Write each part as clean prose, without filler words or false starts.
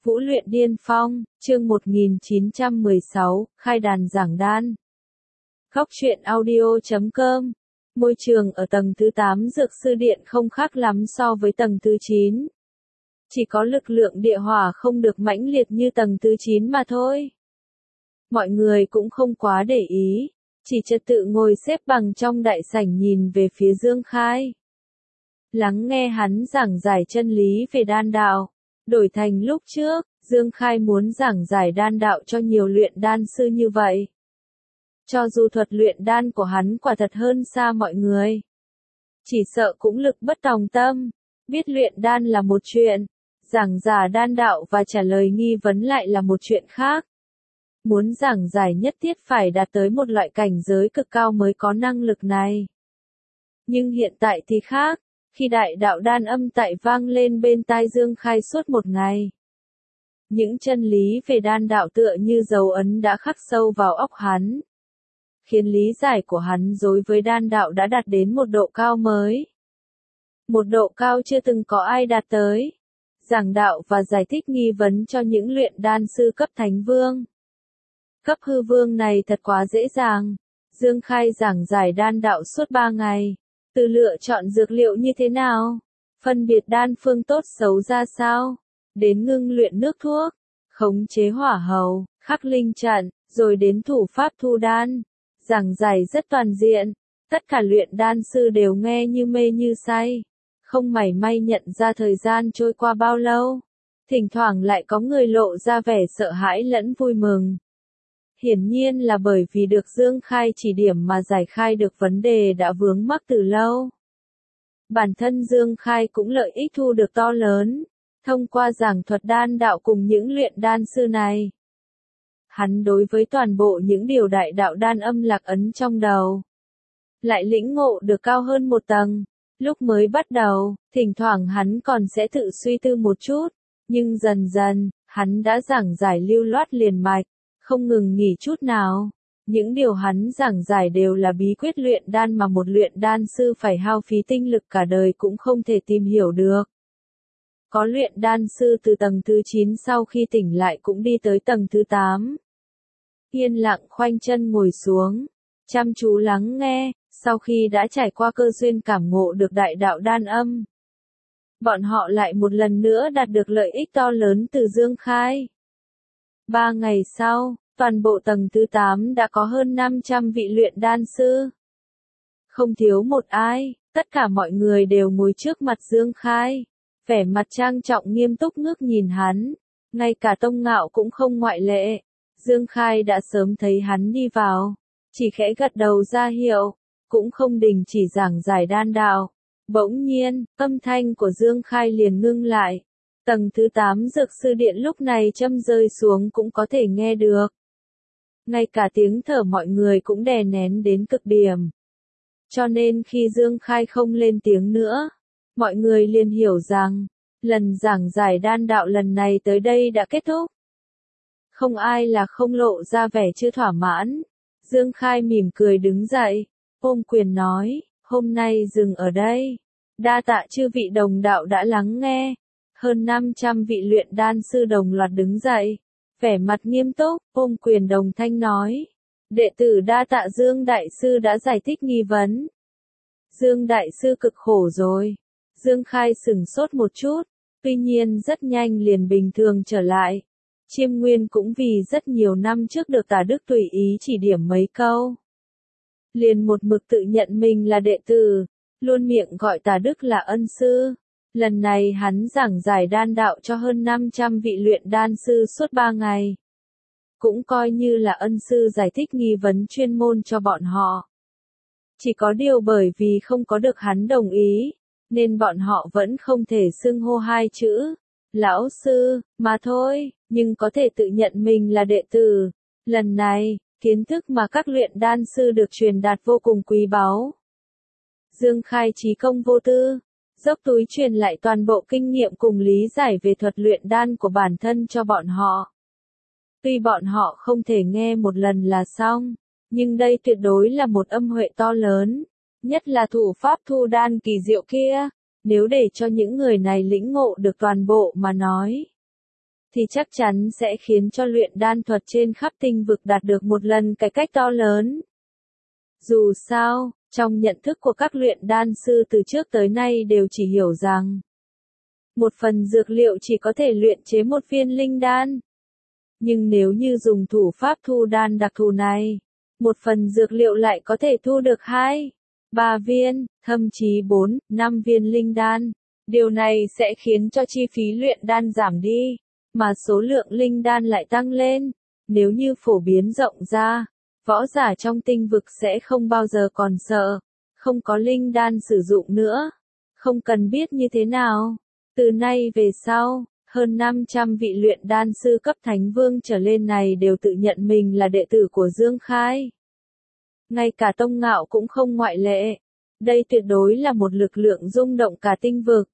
Vũ luyện điên phong, chương 1916, khai đàn giảng đan. Góc truyện audio.com. Môi trường ở tầng thứ 8 dược sư điện không khác lắm so với tầng thứ 9. Chỉ có lực lượng địa hỏa không được mãnh liệt như tầng thứ 9 mà thôi. Mọi người cũng không quá để ý, chỉ trật tự ngồi xếp bằng trong đại sảnh nhìn về phía Dương Khai. Lắng nghe hắn giảng giải chân lý về đan đạo. Đổi thành lúc trước, Dương Khai muốn giảng giải đan đạo cho nhiều luyện đan sư như vậy. Cho dù thuật luyện đan của hắn quả thật hơn xa mọi người. Chỉ sợ cũng lực bất tòng tâm. Biết luyện đan là một chuyện, giảng giả đan đạo và trả lời nghi vấn lại là một chuyện khác. Muốn giảng giải nhất thiết phải đạt tới một loại cảnh giới cực cao mới có năng lực này. Nhưng hiện tại thì khác. Khi đại đạo đan âm tại vang lên bên tai Dương Khai suốt một ngày. Những chân lý về đan đạo tựa như dấu ấn đã khắc sâu vào óc hắn. Khiến lý giải của hắn đối với đan đạo đã đạt đến một độ cao mới. Một độ cao chưa từng có ai đạt tới. Giảng đạo và giải thích nghi vấn cho những luyện đan sư cấp thánh vương. Cấp hư vương này thật quá dễ dàng. Dương Khai giảng giải đan đạo suốt 3 ngày. Từ lựa chọn dược liệu như thế nào, phân biệt đan phương tốt xấu ra sao, đến ngưng luyện nước thuốc, khống chế hỏa hầu, khắc linh trận, rồi đến thủ pháp thu đan, giảng giải rất toàn diện, tất cả luyện đan sư đều nghe như mê như say, không mảy may nhận ra thời gian trôi qua bao lâu, thỉnh thoảng lại có người lộ ra vẻ sợ hãi lẫn vui mừng. Hiển nhiên là bởi vì được Dương Khai chỉ điểm mà giải khai được vấn đề đã vướng mắc từ lâu. Bản thân Dương Khai cũng lợi ích thu được to lớn, thông qua giảng thuật đan đạo cùng những luyện đan sư này. Hắn đối với toàn bộ những điều đại đạo đan âm lạc ấn trong đầu. Lại lĩnh ngộ được cao hơn một tầng, lúc mới bắt đầu, thỉnh thoảng hắn còn sẽ tự suy tư một chút, nhưng dần dần, hắn đã giảng giải lưu loát liền mạch. Không ngừng nghỉ chút nào. Những điều hắn giảng giải đều là bí quyết luyện đan mà một luyện đan sư phải hao phí tinh lực cả đời cũng không thể tìm hiểu được. Có luyện đan sư từ tầng thứ 9 sau khi tỉnh lại cũng đi tới tầng thứ 8. Yên lặng khoanh chân ngồi xuống, chăm chú lắng nghe, sau khi đã trải qua cơ duyên cảm ngộ được đại đạo đan âm. Bọn họ lại một lần nữa đạt được lợi ích to lớn từ Dương Khai. 3 ngày sau, toàn bộ tầng thứ 8 đã có hơn 500 vị luyện đan sư. Không thiếu một ai, tất cả mọi người đều ngồi trước mặt Dương Khai. Vẻ mặt trang trọng nghiêm túc ngước nhìn hắn. Ngay cả Tông Ngạo cũng không ngoại lệ. Dương Khai đã sớm thấy hắn đi vào. Chỉ khẽ gật đầu ra hiệu. Cũng không đình chỉ giảng giải đan đạo. Bỗng nhiên, âm thanh của Dương Khai liền ngưng lại. Tầng thứ 8 dược sư điện lúc này châm rơi xuống cũng có thể nghe được. Ngay cả tiếng thở mọi người cũng đè nén đến cực điểm. Cho nên khi Dương Khai không lên tiếng nữa, mọi người liền hiểu rằng, lần giảng giải đan đạo lần này tới đây đã kết thúc. Không ai là không lộ ra vẻ chưa thỏa mãn. Dương Khai mỉm cười đứng dậy, ôm quyền nói, hôm nay dừng ở đây. Đa tạ chư vị đồng đạo đã lắng nghe. Hơn 500 vị luyện đan sư đồng loạt đứng dậy, vẻ mặt nghiêm túc, ôm quyền đồng thanh nói. Đệ tử đa tạ Dương Đại Sư đã giải thích nghi vấn. Dương Đại Sư cực khổ rồi. Dương Khai sửng sốt một chút, tuy nhiên rất nhanh liền bình thường trở lại. Chiêm Nguyên cũng vì rất nhiều năm trước được Tả Đức tùy ý chỉ điểm mấy câu. Liền một mực tự nhận mình là đệ tử, luôn miệng gọi Tả Đức là ân sư. Lần này hắn giảng giải đan đạo cho hơn 500 vị luyện đan sư suốt 3 ngày. Cũng coi như là ân sư giải thích nghi vấn chuyên môn cho bọn họ. Chỉ có điều bởi vì không có được hắn đồng ý, nên bọn họ vẫn không thể xưng hô hai chữ, lão sư, mà thôi, nhưng có thể tự nhận mình là đệ tử. Lần này, kiến thức mà các luyện đan sư được truyền đạt vô cùng quý báu. Dương Khai trí công vô tư. Dốc túi truyền lại toàn bộ kinh nghiệm cùng lý giải về thuật luyện đan của bản thân cho bọn họ. Tuy bọn họ không thể nghe một lần là xong, nhưng đây tuyệt đối là một âm huệ to lớn, nhất là thủ pháp thu đan kỳ diệu kia, nếu để cho những người này lĩnh ngộ được toàn bộ mà nói. thì chắc chắn sẽ khiến cho luyện đan thuật trên khắp tinh vực đạt được một lần cải cách to lớn. Dù sao, trong nhận thức của các luyện đan sư từ trước tới nay đều chỉ hiểu rằng một phần dược liệu chỉ có thể luyện chế một viên linh đan. Nhưng nếu như dùng thủ pháp thu đan đặc thù này, một phần dược liệu lại có thể thu được 2, 3 viên, thậm chí 4, 5 viên linh đan. Điều này sẽ khiến cho chi phí luyện đan giảm đi, mà số lượng linh đan lại tăng lên. Nếu như phổ biến rộng ra, võ giả trong tinh vực sẽ không bao giờ còn sợ, không có linh đan sử dụng nữa, không cần biết như thế nào. Từ nay về sau, hơn 500 vị luyện đan sư cấp thánh vương trở lên này đều tự nhận mình là đệ tử của Dương Khai. Ngay cả Tông Ngạo cũng không ngoại lệ. Đây tuyệt đối là một lực lượng rung động cả tinh vực.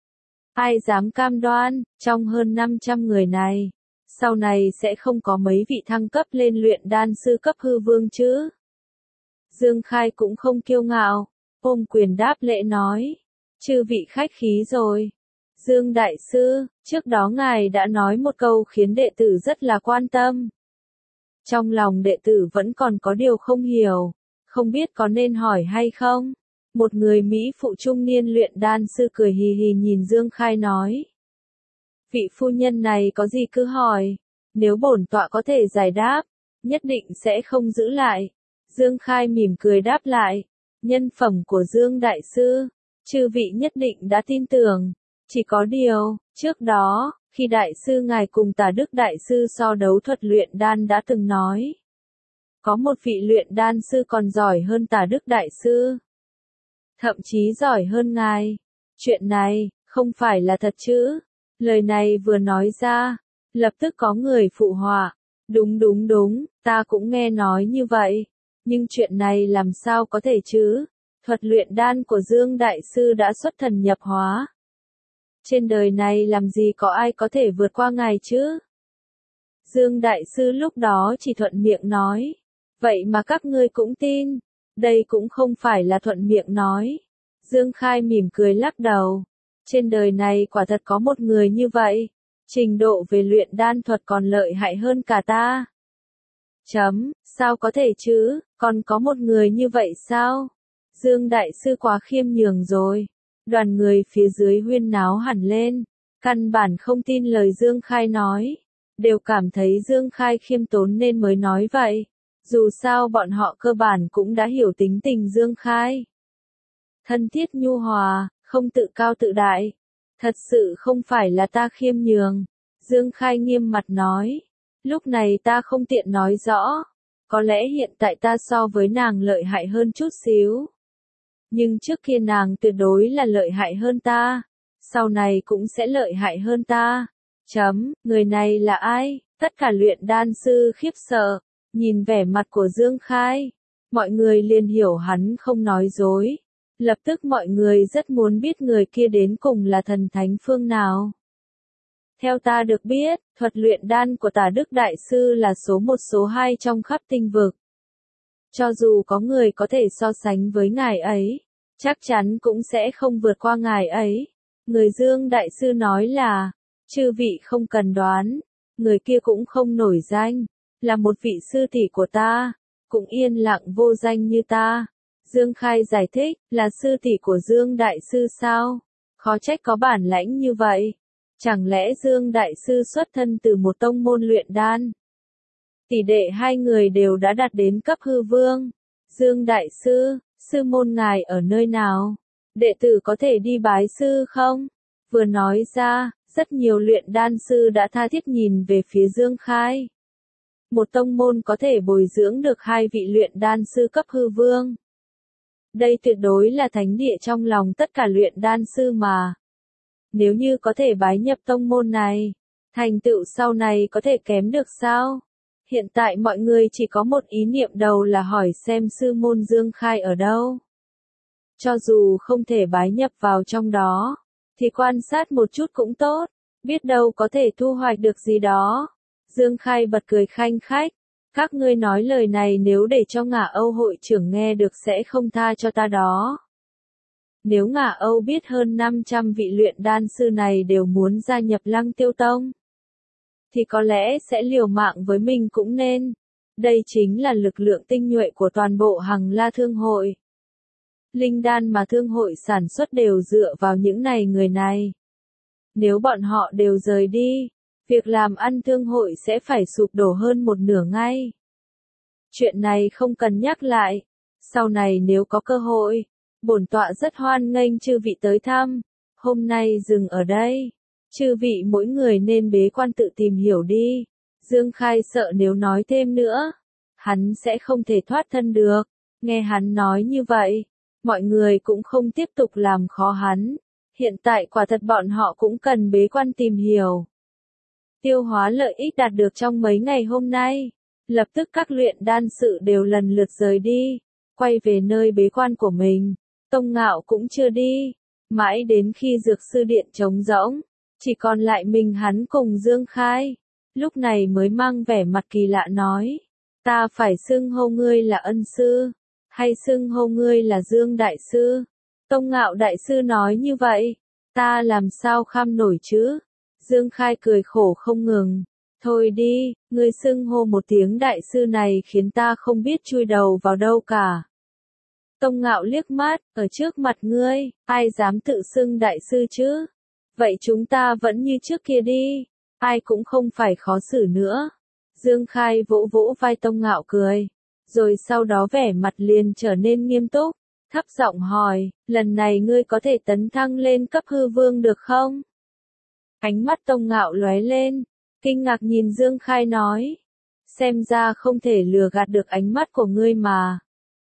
Ai dám cam đoan, trong hơn 500 người này, sau này sẽ không có mấy vị thăng cấp lên luyện đan sư cấp hư vương chứ? Dương Khai cũng không kiêu ngạo, ôm quyền đáp lễ nói. Chư vị khách khí rồi. Dương Đại Sư, trước đó ngài đã nói một câu khiến đệ tử rất là quan tâm. Trong lòng đệ tử vẫn còn có điều không hiểu, không biết có nên hỏi hay không? Một người Mỹ phụ trung niên luyện đan sư cười hì hì nhìn Dương Khai nói. Vị phu nhân này có gì cứ hỏi, nếu bổn tọa có thể giải đáp, nhất định sẽ không giữ lại. Dương Khai mỉm cười đáp lại, nhân phẩm của Dương Đại Sư, chư vị nhất định đã tin tưởng. Chỉ có điều, trước đó, khi Đại Sư ngài cùng Tả Đức Đại Sư so đấu thuật luyện đan đã từng nói. Có một vị luyện đan sư còn giỏi hơn Tả Đức Đại Sư. Thậm chí giỏi hơn ngài. Chuyện này, không phải là thật chứ? Lời này vừa nói ra, lập tức có người phụ họa. Đúng, ta cũng nghe nói như vậy. Nhưng chuyện này làm sao có thể chứ? Thuật luyện đan của Dương Đại Sư đã xuất thần nhập hóa. Trên đời này làm gì có ai có thể vượt qua ngài chứ? Dương Đại Sư lúc đó chỉ thuận miệng nói. Vậy mà các ngươi cũng tin. Đây cũng không phải là thuận miệng nói. Dương Khai mỉm cười lắc đầu. Trên đời này quả thật có một người như vậy. Trình độ về luyện đan thuật còn lợi hại hơn cả ta. Sao có thể chứ, còn có một người như vậy sao? Dương Đại Sư quá khiêm nhường rồi. Đoàn người phía dưới huyên náo hẳn lên. Căn bản không tin lời Dương Khai nói. Đều cảm thấy Dương Khai khiêm tốn nên mới nói vậy. Dù sao bọn họ cơ bản cũng đã hiểu tính tình Dương Khai. Thân thiết nhu hòa, không tự cao tự đại. Thật sự không phải là ta khiêm nhường. Dương Khai nghiêm mặt nói. Lúc này ta không tiện nói rõ. Có lẽ hiện tại ta so với nàng lợi hại hơn chút xíu. Nhưng trước kia nàng tuyệt đối là lợi hại hơn ta. Sau này cũng sẽ lợi hại hơn ta. Người này là ai? Tất cả luyện đan sư khiếp sợ. Nhìn vẻ mặt của Dương Khai. Mọi người liền hiểu hắn không nói dối. Lập tức mọi người rất muốn biết người kia đến cùng là thần thánh phương nào. Theo ta được biết, thuật luyện đan của Tả Đức Đại Sư là số 1 số 2 trong khắp tinh vực. Cho dù có người có thể so sánh với ngài ấy, chắc chắn cũng sẽ không vượt qua ngài ấy. Người Dương Đại Sư nói là, chư vị không cần đoán, người kia cũng không nổi danh, là một vị sư tỷ của ta, cũng yên lặng vô danh như ta. Dương Khai giải thích, là sư tỷ của Dương Đại Sư sao? Khó trách có bản lãnh như vậy. Chẳng lẽ Dương Đại Sư xuất thân từ một tông môn luyện đan? Tỷ đệ hai người đều đã đạt đến cấp hư vương. Dương Đại Sư, sư môn ngài ở nơi nào? Đệ tử có thể đi bái sư không? Vừa nói ra, rất nhiều luyện đan sư đã tha thiết nhìn về phía Dương Khai. Một tông môn có thể bồi dưỡng được 2 vị luyện đan sư cấp hư vương. Đây tuyệt đối là thánh địa trong lòng tất cả luyện đan sư mà. Nếu như có thể bái nhập tông môn này, thành tựu sau này có thể kém được sao? Hiện tại mọi người chỉ có một ý niệm đầu là hỏi xem sư môn Dương Khai ở đâu. Cho dù không thể bái nhập vào trong đó, thì quan sát một chút cũng tốt, biết đâu có thể thu hoạch được gì đó. Dương Khai bật cười khanh khách. Các ngươi nói lời này nếu để cho Ngả Âu hội trưởng nghe được sẽ không tha cho ta đó. Nếu Ngả Âu biết hơn 500 vị luyện đan sư này đều muốn gia nhập Lăng Tiêu Tông, thì có lẽ sẽ liều mạng với mình cũng nên. Đây chính là lực lượng tinh nhuệ của toàn bộ Hằng La Thương hội. Linh đan mà thương hội sản xuất đều dựa vào những người này. Nếu bọn họ đều rời đi, việc làm ăn thương hội sẽ phải sụp đổ hơn một nửa ngay. Chuyện này không cần nhắc lại. Sau này nếu có cơ hội, bổn tọa rất hoan nghênh chư vị tới thăm. Hôm nay dừng ở đây. Chư vị mỗi người nên bế quan tự tìm hiểu đi. Dương Khai sợ nếu nói thêm nữa, hắn sẽ không thể thoát thân được. Nghe hắn nói như vậy, mọi người cũng không tiếp tục làm khó hắn. Hiện tại quả thật bọn họ cũng cần bế quan tìm hiểu. Tiêu hóa lợi ích đạt được trong mấy ngày hôm nay. Lập tức các luyện đan sự đều lần lượt rời đi, quay về nơi bế quan của mình. Tông Ngạo cũng chưa đi, mãi đến khi dược sư điện trống rỗng, chỉ còn lại mình hắn cùng Dương Khai. Lúc này mới mang vẻ mặt kỳ lạ nói, ta phải xưng hô ngươi là ân sư, hay xưng hô ngươi là Dương Đại Sư? Tông Ngạo Đại Sư nói như vậy, ta làm sao kham nổi chứ? Dương Khai cười khổ không ngừng. Thôi đi, ngươi xưng hô một tiếng đại sư này khiến ta không biết chui đầu vào đâu cả. Tông Ngạo liếc mắt, ở trước mặt ngươi, ai dám tự xưng đại sư chứ? Vậy chúng ta vẫn như trước kia đi, ai cũng không phải khó xử nữa. Dương Khai vỗ vỗ vai Tông Ngạo cười, rồi sau đó vẻ mặt liền trở nên nghiêm túc, thấp giọng hỏi, lần này ngươi có thể tấn thăng lên cấp hư vương được không? Ánh mắt Tông Ngạo lóe lên, kinh ngạc nhìn Dương Khai nói, xem ra không thể lừa gạt được ánh mắt của ngươi mà.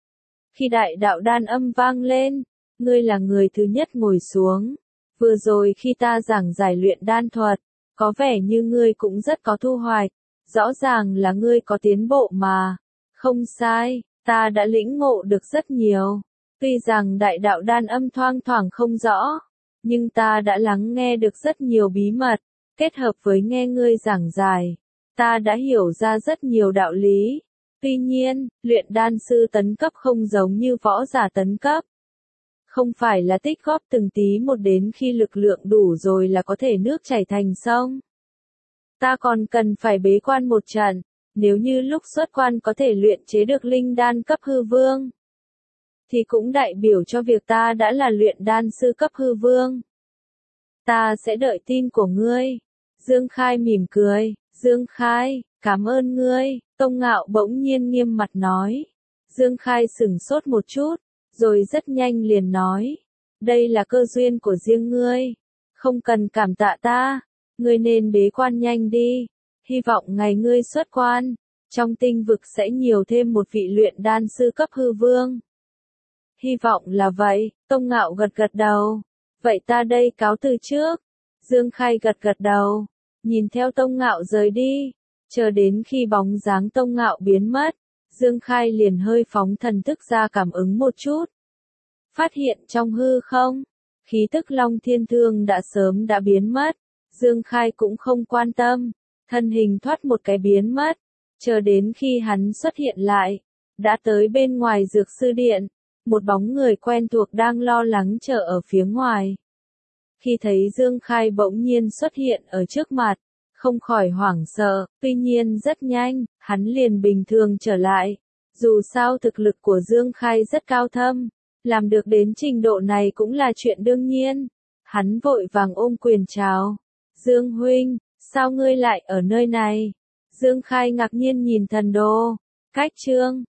Khi đại đạo đan âm vang lên, ngươi là người thứ nhất ngồi xuống. Vừa rồi khi ta giảng giải luyện đan thuật, có vẻ như ngươi cũng rất có thu hoạch, rõ ràng là ngươi có tiến bộ mà. Không sai, ta đã lĩnh ngộ được rất nhiều. Tuy rằng đại đạo đan âm thoang thoảng không rõ, nhưng ta đã lắng nghe được rất nhiều bí mật, kết hợp với nghe ngươi giảng giải, ta đã hiểu ra rất nhiều đạo lý. Tuy nhiên, luyện đan sư tấn cấp không giống như võ giả tấn cấp. Không phải là tích góp từng tí một đến khi lực lượng đủ rồi là có thể nước chảy thành sông. Ta còn cần phải bế quan một trận, nếu như lúc xuất quan có thể luyện chế được linh đan cấp hư vương, thì cũng đại biểu cho việc ta đã là luyện đan sư cấp hư vương. Ta sẽ đợi tin của ngươi. Dương Khai mỉm cười, Dương Khai, cảm ơn ngươi. Tông Ngạo bỗng nhiên nghiêm mặt nói. Dương Khai sửng sốt một chút, rồi rất nhanh liền nói, đây là cơ duyên của riêng ngươi, không cần cảm tạ ta, ngươi nên bế quan nhanh đi, hy vọng ngày ngươi xuất quan, trong tinh vực sẽ nhiều thêm một vị luyện đan sư cấp hư vương. Hy vọng là vậy, Tông Ngạo gật gật đầu, vậy ta đây cáo từ trước. Dương Khai gật gật đầu, nhìn theo Tông Ngạo rời đi, chờ đến khi bóng dáng Tông Ngạo biến mất. Dương Khai liền hơi phóng thần thức ra cảm ứng một chút. Phát hiện trong hư không, khí tức Long Thiên Thương đã sớm đã biến mất. Dương Khai cũng không quan tâm, thân hình thoát một cái biến mất. Chờ đến khi hắn xuất hiện lại, đã tới bên ngoài dược sư điện. Một bóng người quen thuộc đang lo lắng chờ ở phía ngoài. Khi thấy Dương Khai bỗng nhiên xuất hiện ở trước mặt, không khỏi hoảng sợ, tuy nhiên rất nhanh, hắn liền bình thường trở lại. Dù sao thực lực của Dương Khai rất cao thâm, làm được đến trình độ này cũng là chuyện đương nhiên. Hắn vội vàng ôm quyền chào. Dương huynh, sao ngươi lại ở nơi này? Dương Khai ngạc nhiên nhìn thần đồ. Cách chương